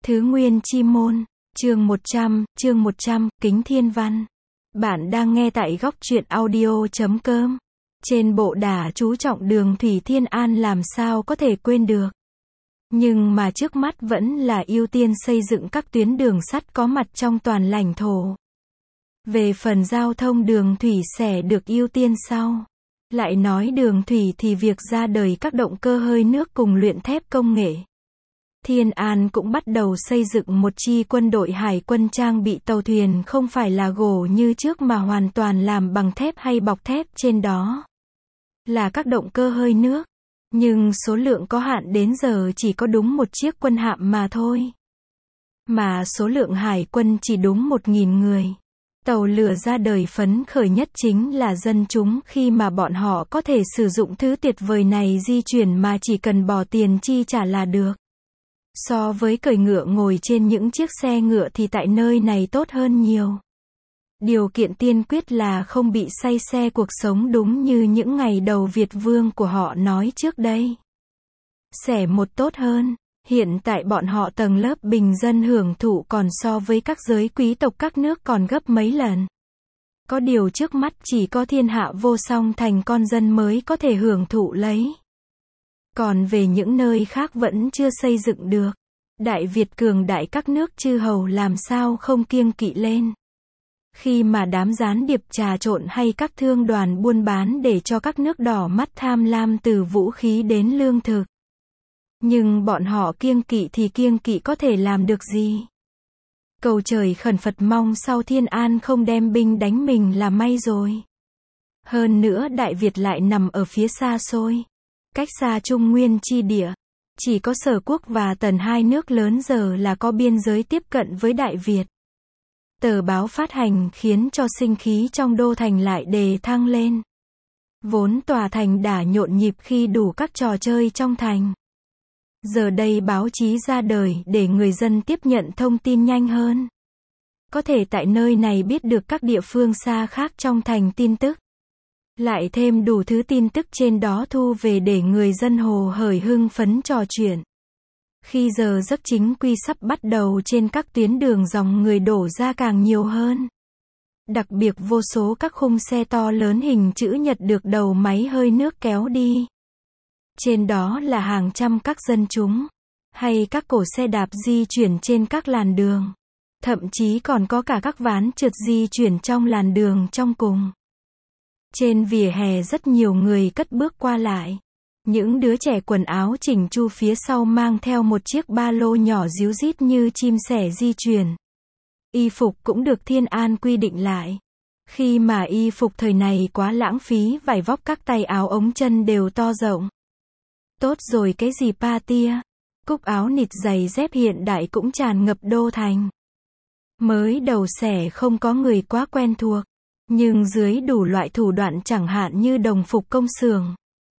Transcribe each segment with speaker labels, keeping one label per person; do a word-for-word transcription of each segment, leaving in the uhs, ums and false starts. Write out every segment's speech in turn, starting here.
Speaker 1: Thứ Nguyên Chi Môn, chương một trăm, chương một trăm, Kính Thiên Văn. Bạn đang nghe tại góc truyện audio chấm com. Trên bộ đà chú trọng đường thủy Thiên An làm sao có thể quên được. Nhưng mà trước mắt vẫn là ưu tiên xây dựng các tuyến đường sắt có mặt trong toàn lãnh thổ. Về phần giao thông đường thủy sẽ được ưu tiên sau. Lại nói đường thủy thì việc ra đời các động cơ hơi nước cùng luyện thép công nghệ. Thiên An cũng bắt đầu xây dựng một chi quân đội hải quân trang bị tàu thuyền không phải là gỗ như trước mà hoàn toàn làm bằng thép hay bọc thép trên đó. Là các động cơ hơi nước. Nhưng số lượng có hạn đến giờ chỉ có đúng một chiếc quân hạm mà thôi. Mà số lượng hải quân chỉ đúng một nghìn người. Tàu lửa ra đời phấn khởi nhất chính là dân chúng khi mà bọn họ có thể sử dụng thứ tuyệt vời này di chuyển mà chỉ cần bỏ tiền chi trả là được. So với cởi ngựa ngồi trên những chiếc xe ngựa thì tại nơi này tốt hơn nhiều. Điều kiện tiên quyết là không bị say xe cuộc sống đúng như những ngày đầu Việt Vương của họ nói trước đây. Sẽ một tốt hơn, hiện tại bọn họ tầng lớp bình dân hưởng thụ còn so với các giới quý tộc các nước còn gấp mấy lần. Có điều trước mắt chỉ có thiên hạ vô song thành con dân mới có thể hưởng thụ lấy. Còn về những nơi khác vẫn chưa xây dựng được. Đại Việt cường đại các nước chư hầu làm sao không kiêng kỵ lên. Khi mà đám gián điệp trà trộn hay các thương đoàn buôn bán để cho các nước đỏ mắt tham lam từ vũ khí đến lương thực. Nhưng bọn họ kiêng kỵ thì kiêng kỵ có thể làm được gì? Cầu trời khẩn Phật mong sau Thiên An không đem binh đánh mình là may rồi. Hơn nữa Đại Việt lại nằm ở phía xa xôi. Cách xa Trung Nguyên chi địa. Chỉ có Sở Quốc và Tần hai nước lớn giờ là có biên giới tiếp cận với Đại Việt. Tờ báo phát hành khiến cho sinh khí trong đô thành lại đề thăng lên. Vốn tòa thành đã nhộn nhịp khi đủ các trò chơi trong thành. Giờ đây báo chí ra đời để người dân tiếp nhận thông tin nhanh hơn. Có thể tại nơi này biết được các địa phương xa khác trong thành tin tức. Lại thêm đủ thứ tin tức trên đó thu về để người dân hồ hởi hưng phấn trò chuyện. Khi giờ giấc chính quy sắp bắt đầu trên các tuyến đường dòng người đổ ra càng nhiều hơn. Đặc biệt vô số các khung xe to lớn hình chữ nhật được đầu máy hơi nước kéo đi. Trên đó là hàng trăm các dân chúng, hay các cổ xe đạp di chuyển trên các làn đường. Thậm chí còn có cả các ván trượt di chuyển trong làn đường trong cùng. Trên vỉa hè rất nhiều người cất bước qua lại. Những đứa trẻ quần áo chỉnh chu phía sau mang theo một chiếc ba lô nhỏ ríu rít như chim sẻ di chuyển. Y phục cũng được Thiên An quy định lại. Khi mà y phục thời này quá lãng phí vải vóc các tay áo ống chân đều to rộng. Tốt rồi cái gì pa tia, cúc áo nịt giày dép hiện đại cũng tràn ngập đô thành. Mới đầu sẽ không có người quá quen thuộc. Nhưng dưới đủ loại thủ đoạn chẳng hạn như đồng phục công xưởng,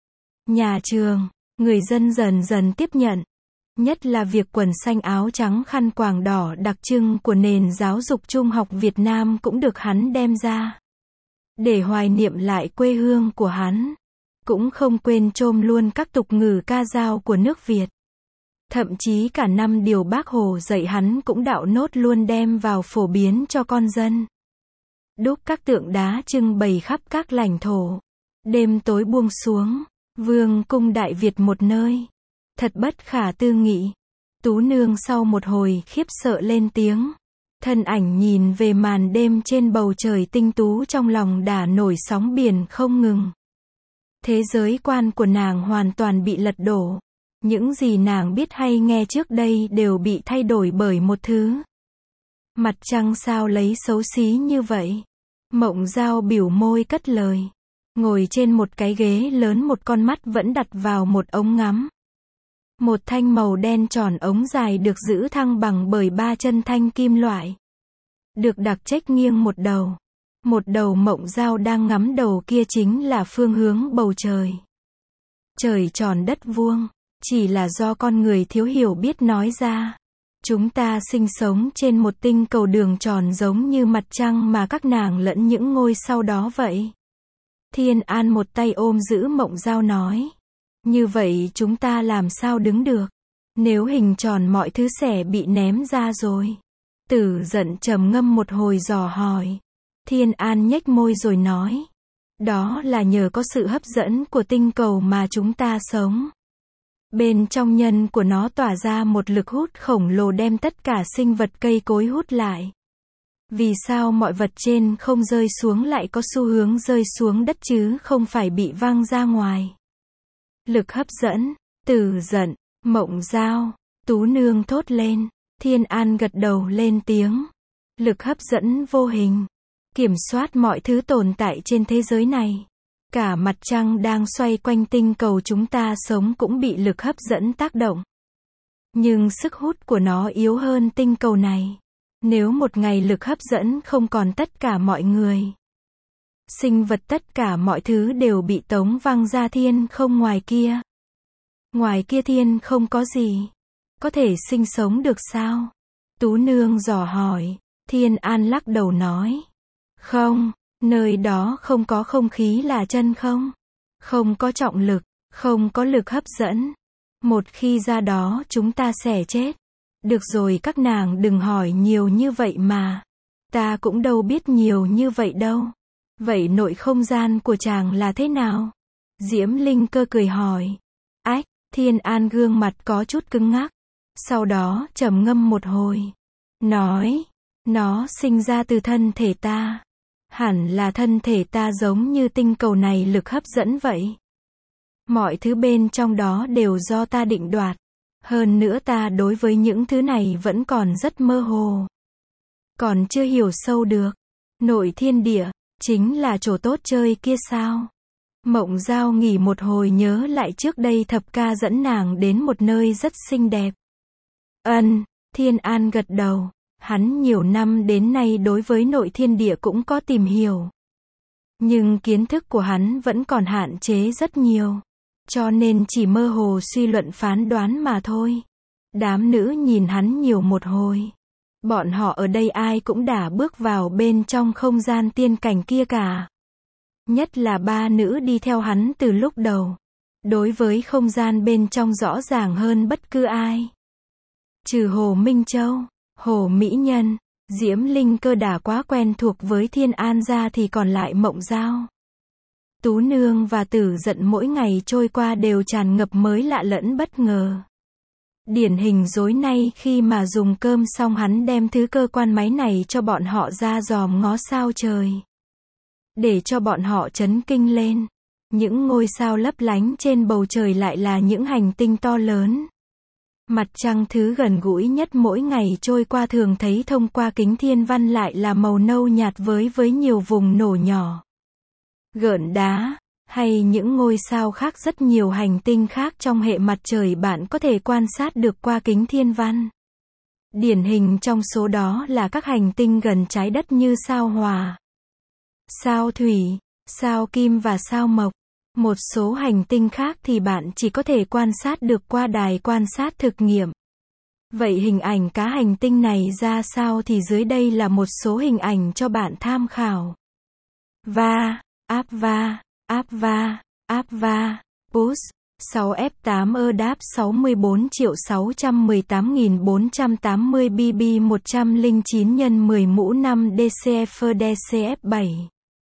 Speaker 1: nhà trường, người dân dần dần tiếp nhận. Nhất là việc quần xanh áo trắng khăn quàng đỏ đặc trưng của nền giáo dục trung học Việt Nam cũng được hắn đem ra. Để hoài niệm lại quê hương của hắn. Cũng không quên chôm luôn các tục ngữ ca dao của nước Việt. Thậm chí cả năm điều Bác Hồ dạy hắn cũng đạo nốt luôn đem vào phổ biến cho con dân. Đúc các tượng đá trưng bày khắp các lãnh thổ. Đêm tối buông xuống, vương cung Đại Việt một nơi. Thật bất khả tư nghị. Tú nương sau một hồi khiếp sợ lên tiếng. Thân ảnh nhìn về màn đêm trên bầu trời tinh tú trong lòng đã nổi sóng biển không ngừng. Thế giới quan của nàng hoàn toàn bị lật đổ. Những gì nàng biết hay nghe trước đây đều bị thay đổi bởi một thứ. Mặt trăng sao lấy xấu xí như vậy? Mộng Giao biểu môi cất lời. Ngồi trên một cái ghế lớn một con mắt vẫn đặt vào một ống ngắm. Một thanh màu đen tròn ống dài được giữ thăng bằng bởi ba chân thanh kim loại. Được đặc trách nghiêng một đầu. Một đầu Mộng Giao đang ngắm đầu kia chính là phương hướng bầu trời. Trời tròn đất vuông. Chỉ là do con người thiếu hiểu biết nói ra. Chúng ta sinh sống trên một tinh cầu đường tròn giống như mặt trăng mà các nàng lẫn những ngôi sao đó vậy. Thiên An một tay ôm giữ Mộng Giao nói. Như vậy chúng ta làm sao đứng được? Nếu hình tròn mọi thứ sẽ bị ném ra rồi. Tử giận trầm ngâm một hồi dò hỏi. Thiên An nhếch môi rồi nói. Đó là nhờ có sự hấp dẫn của tinh cầu mà chúng ta sống. Bên trong nhân của nó tỏa ra một lực hút khổng lồ đem tất cả sinh vật cây cối hút lại. Vì sao mọi vật trên không rơi xuống lại có xu hướng rơi xuống đất chứ không phải bị văng ra ngoài? Lực hấp dẫn, Tử giận, Mộng Giao, Tú Nương thốt lên. Thiên An gật đầu lên tiếng. Lực hấp dẫn vô hình, kiểm soát mọi thứ tồn tại trên thế giới này. Cả mặt trăng đang xoay quanh tinh cầu chúng ta sống cũng bị lực hấp dẫn tác động. Nhưng sức hút của nó yếu hơn tinh cầu này. Nếu một ngày lực hấp dẫn không còn tất cả mọi người, sinh vật tất cả mọi thứ đều bị tống văng ra thiên không ngoài kia. Ngoài kia thiên không có gì. Có thể sinh sống được sao? Tú Nương dò hỏi. Thiên An lắc đầu nói. Không, nơi đó không có không khí là chân không. Không có trọng lực, không có lực hấp dẫn. Một khi ra đó chúng ta sẽ chết. Được rồi các nàng đừng hỏi nhiều như vậy mà. Ta cũng đâu biết nhiều như vậy đâu. Vậy nội không gian của chàng là thế nào? Diễm Linh Cơ cười hỏi. Ách, Thiên An gương mặt có chút cứng ngắc. Sau đó trầm ngâm một hồi. Nói, nó sinh ra từ thân thể ta. Hẳn là thân thể ta giống như tinh cầu này lực hấp dẫn vậy. Mọi thứ bên trong đó đều do ta định đoạt. Hơn nữa ta đối với những thứ này vẫn còn rất mơ hồ. Còn chưa hiểu sâu được. Nội thiên địa, chính là chỗ tốt chơi kia sao? Mộng Giao nghỉ một hồi nhớ lại trước đây thập ca dẫn nàng đến một nơi rất xinh đẹp. Ân, Thiên An gật đầu. Hắn nhiều năm đến nay đối với nội thiên địa cũng có tìm hiểu. Nhưng kiến thức của hắn vẫn còn hạn chế rất nhiều. Cho nên chỉ mơ hồ suy luận phán đoán mà thôi. Đám nữ nhìn hắn nhiều một hồi. Bọn họ ở đây ai cũng đã bước vào bên trong không gian tiên cảnh kia cả. Nhất là ba nữ đi theo hắn từ lúc đầu. Đối với không gian bên trong rõ ràng hơn bất cứ ai. Trừ Hồ Minh Châu, Hồ Mỹ Nhân, Diễm Linh Cơ đã quá quen thuộc với Thiên An ra thì còn lại Mộng Giao. Tú Nương và Tử giận mỗi ngày trôi qua đều tràn ngập mới lạ lẫn bất ngờ. Điển hình dối nay khi mà dùng cơm xong hắn đem thứ cơ quan máy này cho bọn họ ra dòm ngó sao trời. Để cho bọn họ chấn kinh lên. Những ngôi sao lấp lánh trên bầu trời lại là những hành tinh to lớn. Mặt trăng thứ gần gũi nhất mỗi ngày trôi qua thường thấy thông qua kính thiên văn lại là màu nâu nhạt với với nhiều vùng nổ nhỏ. Gợn đá, hay những ngôi sao khác rất nhiều hành tinh khác trong hệ mặt trời bạn có thể quan sát được qua kính thiên văn. Điển hình trong số đó là các hành tinh gần trái đất như sao Hỏa, sao Thủy, sao Kim và sao Mộc. Một số hành tinh khác thì bạn chỉ có thể quan sát được qua đài quan sát thực nghiệm. Vậy hình ảnh cá hành tinh này ra sao thì dưới đây là một số hình ảnh cho bạn tham khảo. Va, Apva, Apva, Apva, Pus, sáu F tám E đáp sáu mươi bốn triệu sáu trăm mười tám nghìn bốn trăm tám mươi B B một trăm lẻ chín nhân mười mũ năm D C F D C F bảy.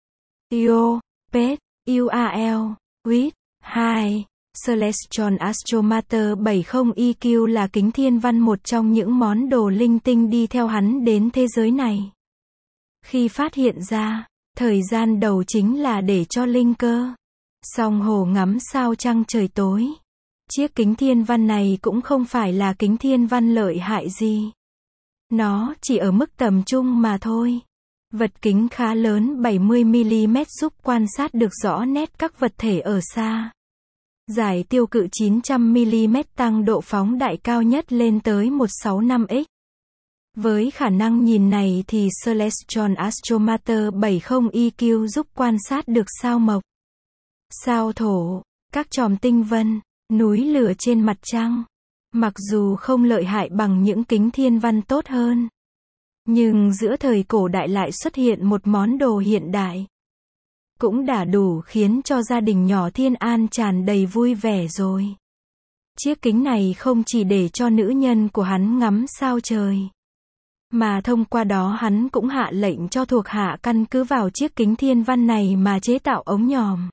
Speaker 1: Io, Pet, U A L, W I T, hai. Celestial Astrometer bảy mươi E Q là kính thiên văn một trong những món đồ linh tinh đi theo hắn đến thế giới này. Khi phát hiện ra, thời gian đầu chính là để cho Linh Cơ song hồ ngắm sao trăng trời tối. Chiếc kính thiên văn này cũng không phải là kính thiên văn lợi hại gì. Nó chỉ ở mức tầm trung mà thôi. Vật kính khá lớn bảy mươi mi li mét giúp quan sát được rõ nét các vật thể ở xa. Giải tiêu cự chín trăm mi li mét tăng độ phóng đại cao nhất lên tới một trăm sáu mươi lăm x. Với khả năng nhìn này thì Celestial Astrometer bảy mươi E Q giúp quan sát được sao Mộc, sao Thổ, các chòm tinh vân, núi lửa trên mặt trăng. Mặc dù không lợi hại bằng những kính thiên văn tốt hơn, nhưng giữa thời cổ đại lại xuất hiện một món đồ hiện đại. Cũng đã đủ khiến cho gia đình nhỏ Thiên An tràn đầy vui vẻ rồi. Chiếc kính này không chỉ để cho nữ nhân của hắn ngắm sao trời, mà thông qua đó hắn cũng hạ lệnh cho thuộc hạ căn cứ vào chiếc kính thiên văn này mà chế tạo ống nhòm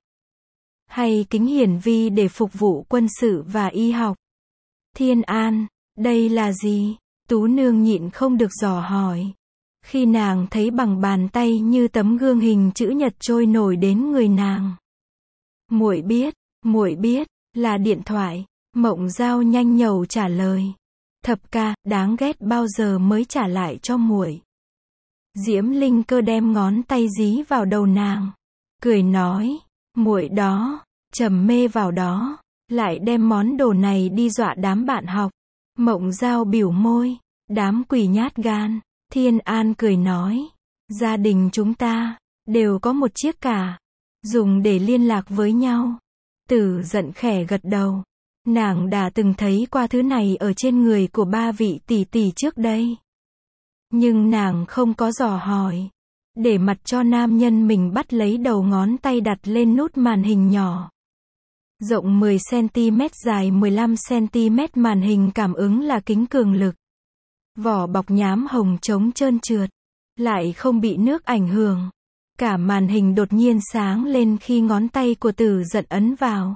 Speaker 1: hay kính hiển vi để phục vụ quân sự và y học. Thiên An, đây là gì? Tú Nương nhịn không được dò hỏi. Khi nàng thấy bằng bàn tay như tấm gương hình chữ nhật trôi nổi đến người nàng. Muội biết, muội biết, là điện thoại. Mộng Giao nhanh nhẩu trả lời. Thập ca, đáng ghét, bao giờ mới trả lại cho muội? Diễm Linh Cơ đem ngón tay dí vào đầu nàng, cười nói, muội đó, trầm mê vào đó, lại đem món đồ này đi dọa đám bạn học. Mộng Giao biểu môi, đám quỷ nhát gan. Thiên An cười nói, gia đình chúng ta đều có một chiếc cả, dùng để liên lạc với nhau. Tử Giận khẽ gật đầu. Nàng đã từng thấy qua thứ này ở trên người của ba vị tỷ tỷ trước đây. Nhưng nàng không có dò hỏi. Để mặt cho nam nhân mình bắt lấy đầu ngón tay đặt lên nút màn hình nhỏ. Rộng mười xăng-ti-mét, dài mười lăm xăng-ti-mét, màn hình cảm ứng là kính cường lực. Vỏ bọc nhám hồng chống trơn trượt, lại không bị nước ảnh hưởng. Cả màn hình đột nhiên sáng lên khi ngón tay của Tử Giận ấn vào.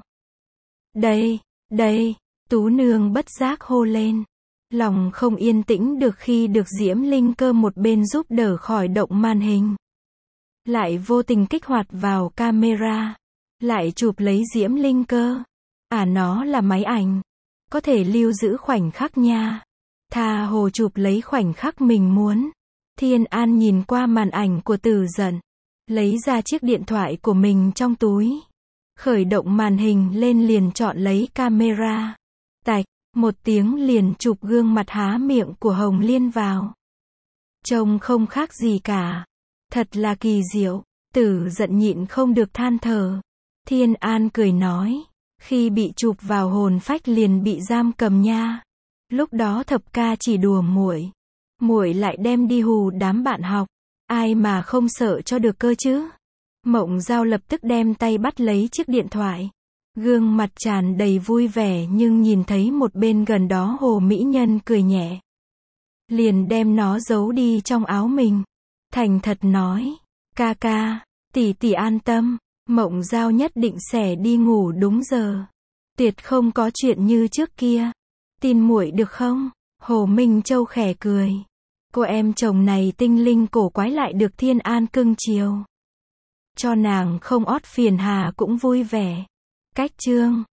Speaker 1: Đây, đây, Tú Nương bất giác hô lên. Lòng không yên tĩnh được khi được Diễm Linh Cơ một bên giúp đỡ khỏi động màn hình. Lại vô tình kích hoạt vào camera. Lại chụp lấy Diễm Linh Cơ. À, nó là máy ảnh. Có thể lưu giữ khoảnh khắc nha. Tha hồ chụp lấy khoảnh khắc mình muốn. Thiên An nhìn qua màn ảnh của Tử Giận. Lấy ra chiếc điện thoại của mình trong túi. Khởi động màn hình lên liền chọn lấy camera. Tạch, một tiếng liền chụp gương mặt há miệng của Hồng Liên vào. Trông không khác gì cả. Thật là kỳ diệu. Tử Giận nhịn không được than thở. Thiên An cười nói, khi bị chụp vào hồn phách liền bị giam cầm nha. Lúc đó thập ca chỉ đùa muội, muội lại đem đi hù đám bạn học, ai mà không sợ cho được cơ chứ. Mộng Giao lập tức đem tay bắt lấy chiếc điện thoại, gương mặt tràn đầy vui vẻ, nhưng nhìn thấy một bên gần đó Hồ mỹ nhân cười nhẹ, liền đem nó giấu đi trong áo mình, thành thật nói, ca ca, tỷ tỷ an tâm, Mộng Giao nhất định sẽ đi ngủ đúng giờ, tuyệt không có chuyện như trước kia, tin muội được không? Hồ Minh Châu khẽ cười, cô em chồng này tinh linh cổ quái lại được Thiên An cưng chiều, cho nàng không ót phiền hà cũng vui vẻ. Cách chương